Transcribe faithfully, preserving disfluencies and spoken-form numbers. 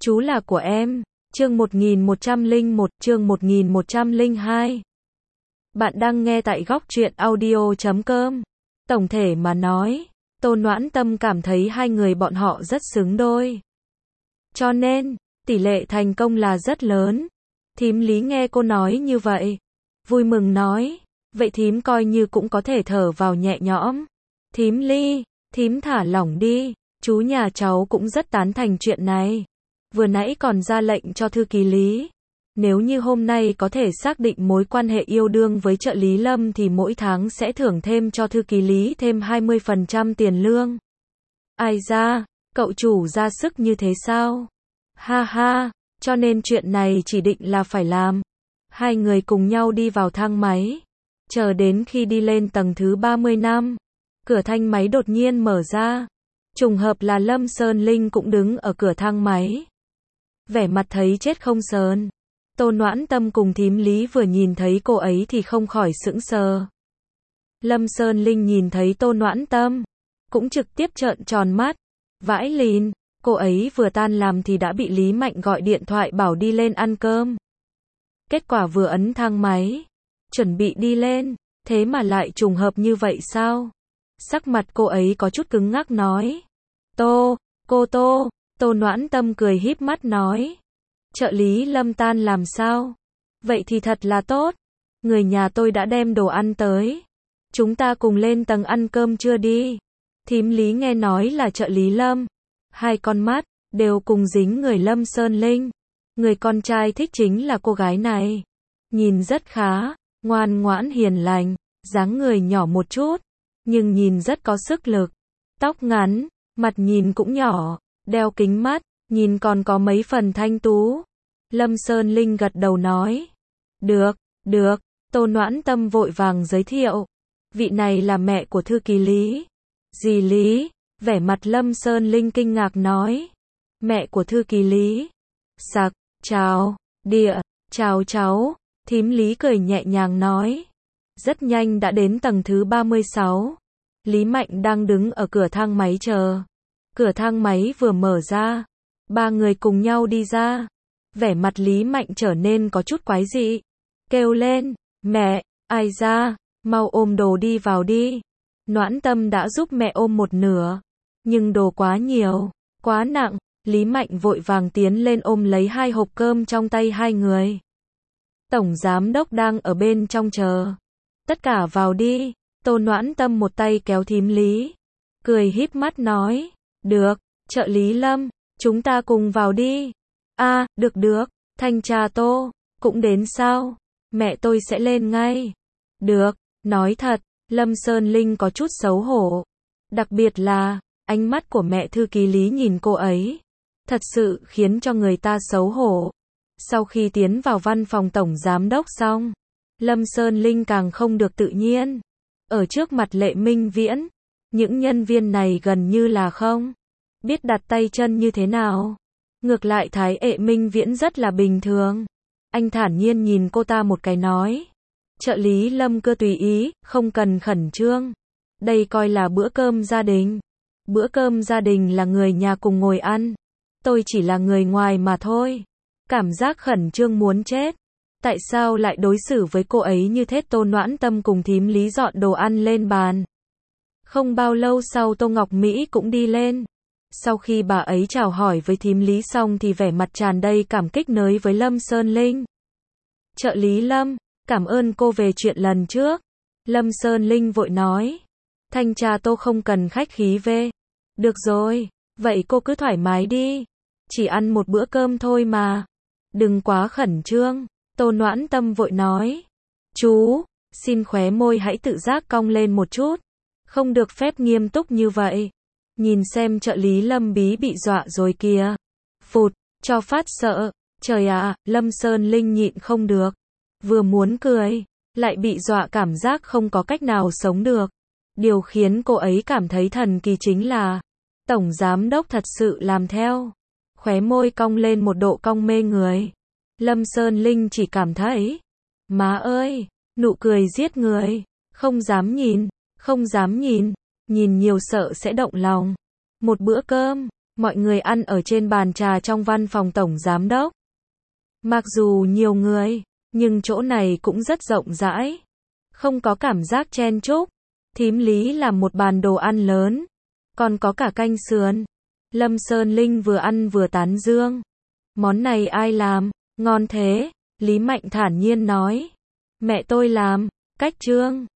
Chú là của em. Chương một nghìn một trăm lẻ một, chương một nghìn một trăm lẻ hai. Bạn đang nghe tại góc truyện audio chấm com. Tổng thể mà nói, Tô Noãn Tâm cảm thấy hai người bọn họ rất xứng đôi. Cho nên, tỷ lệ thành công là rất lớn. Thím Lý nghe cô nói như vậy, vui mừng nói, vậy thím coi như cũng có thể thở vào nhẹ nhõm. Thím Ly, thím thả lỏng đi, chú nhà cháu cũng rất tán thành chuyện này. Vừa nãy còn ra lệnh cho thư ký Lý. Nếu như hôm nay có thể xác định mối quan hệ yêu đương với trợ lý Lâm thì mỗi tháng sẽ thưởng thêm cho thư ký Lý thêm hai mươi phần trăm tiền lương. Ai ra, cậu chủ ra sức như thế sao? Ha ha, cho nên chuyện này chỉ định là phải làm. Hai người cùng nhau đi vào thang máy. Chờ đến khi đi lên tầng thứ ba mươi lăm, cửa thang máy đột nhiên mở ra. Trùng hợp là Lâm Sơn Linh cũng đứng ở cửa thang máy. Vẻ mặt thấy chết không sờn. Tô Noãn Tâm cùng thím Lý vừa nhìn thấy cô ấy thì không khỏi sững sờ. Lâm Sơn Linh nhìn thấy Tô Noãn Tâm, cũng trực tiếp trợn tròn mắt. Vãi lìn, cô ấy vừa tan làm thì đã bị Lý Mạnh gọi điện thoại bảo đi lên ăn cơm. Kết quả vừa ấn thang máy, chuẩn bị đi lên, thế mà lại trùng hợp như vậy sao? Sắc mặt cô ấy có chút cứng ngắc nói. Tô, cô Tô, Tô Noãn Tâm cười híp mắt nói. Trợ lý Lâm tan làm sao? Vậy thì thật là tốt. Người nhà tôi đã đem đồ ăn tới. Chúng ta cùng lên tầng ăn cơm trưa đi. Thím Lý nghe nói là trợ lý Lâm. Hai con mắt, đều cùng dính người Lâm Sơn Linh. Người con trai thích chính là cô gái này. Nhìn rất khá, ngoan ngoãn hiền lành, dáng người nhỏ một chút. Nhưng nhìn rất có sức lực. Tóc ngắn, mặt nhìn cũng nhỏ, đeo kính mắt, nhìn còn có mấy phần thanh tú. Lâm Sơn Linh gật đầu nói. Được, được, Tô Noãn Tâm vội vàng giới thiệu. Vị này là mẹ của thư ký Lý. Dì Lý, vẻ mặt Lâm Sơn Linh kinh ngạc nói. Mẹ của thư ký Lý. Sặc, chào, địa, chào cháu. Thím Lý cười nhẹ nhàng nói. Rất nhanh đã đến tầng thứ ba mươi sáu. Lý Mạnh đang đứng ở cửa thang máy chờ. Cửa thang máy vừa mở ra, ba người cùng nhau đi ra. Vẻ mặt Lý Mạnh trở nên có chút quái dị. Kêu lên, mẹ, ai ra, mau ôm đồ đi vào đi. Noãn Tâm đã giúp mẹ ôm một nửa. Nhưng đồ quá nhiều, quá nặng. Lý Mạnh vội vàng tiến lên ôm lấy hai hộp cơm trong tay hai người. Tổng giám đốc đang ở bên trong chờ. Tất cả vào đi. Tô Noãn Tâm một tay kéo thím Lý. Cười híp mắt nói. Được, trợ lý Lâm, chúng ta cùng vào đi. A, à, được được, thanh tra Tô, cũng đến sao? Mẹ tôi sẽ lên ngay. Được, nói thật, Lâm Sơn Linh có chút xấu hổ. Đặc biệt là, ánh mắt của mẹ thư ký Lý nhìn cô ấy. Thật sự khiến cho người ta xấu hổ. Sau khi tiến vào văn phòng tổng giám đốc xong, Lâm Sơn Linh càng không được tự nhiên. Ở trước mặt Lệ Minh Viễn, những nhân viên này gần như là không biết đặt tay chân như thế nào. Ngược lại thái ệ Minh Viễn rất là bình thường. Anh thản nhiên nhìn cô ta một cái nói. Trợ lý Lâm cứ tùy ý, không cần khẩn trương. Đây coi là bữa cơm gia đình. Bữa cơm gia đình là người nhà cùng ngồi ăn. Tôi chỉ là người ngoài mà thôi. Cảm giác khẩn trương muốn chết. Tại sao lại đối xử với cô ấy như thế? Tô Noãn Tâm cùng thím Lý dọn đồ ăn lên bàn. Không bao lâu sau Tô Ngọc Mỹ cũng đi lên. Sau khi bà ấy chào hỏi với thím Lý xong thì vẻ mặt tràn đầy cảm kích nói với Lâm Sơn Linh. Trợ lý Lâm, cảm ơn cô về chuyện lần trước. Lâm Sơn Linh vội nói. Thanh tra Tô không cần khách khí về. Được rồi, vậy cô cứ thoải mái đi. Chỉ ăn một bữa cơm thôi mà. Đừng quá khẩn trương. Tô Noãn Tâm vội nói. Chú, xin khóe môi hãy tự giác cong lên một chút. Không được phép nghiêm túc như vậy. Nhìn xem trợ lý Lâm bí bị dọa rồi kìa. Phụt, cho phát sợ. Trời ạ, à, Lâm Sơn Linh nhịn không được. Vừa muốn cười, lại bị dọa cảm giác không có cách nào sống được. Điều khiến cô ấy cảm thấy thần kỳ chính là tổng giám đốc thật sự làm theo. Khóe môi cong lên một độ cong mê người. Lâm Sơn Linh chỉ cảm thấy, má ơi, nụ cười giết người. Không dám nhìn, không dám nhìn. Nhìn nhiều sợ sẽ động lòng. Một bữa cơm, Mọi người ăn ở trên bàn trà trong văn phòng tổng giám đốc. Mặc dù nhiều người, nhưng chỗ này cũng rất rộng rãi. Không có cảm giác chen chúc. Thím Lý làm một bàn đồ ăn lớn. Còn có cả canh sườn. Lâm Sơn Linh vừa ăn vừa tán dương. Món này ai làm? Ngon thế. Lý Mạnh thản nhiên nói. Mẹ tôi làm. Cách Trương.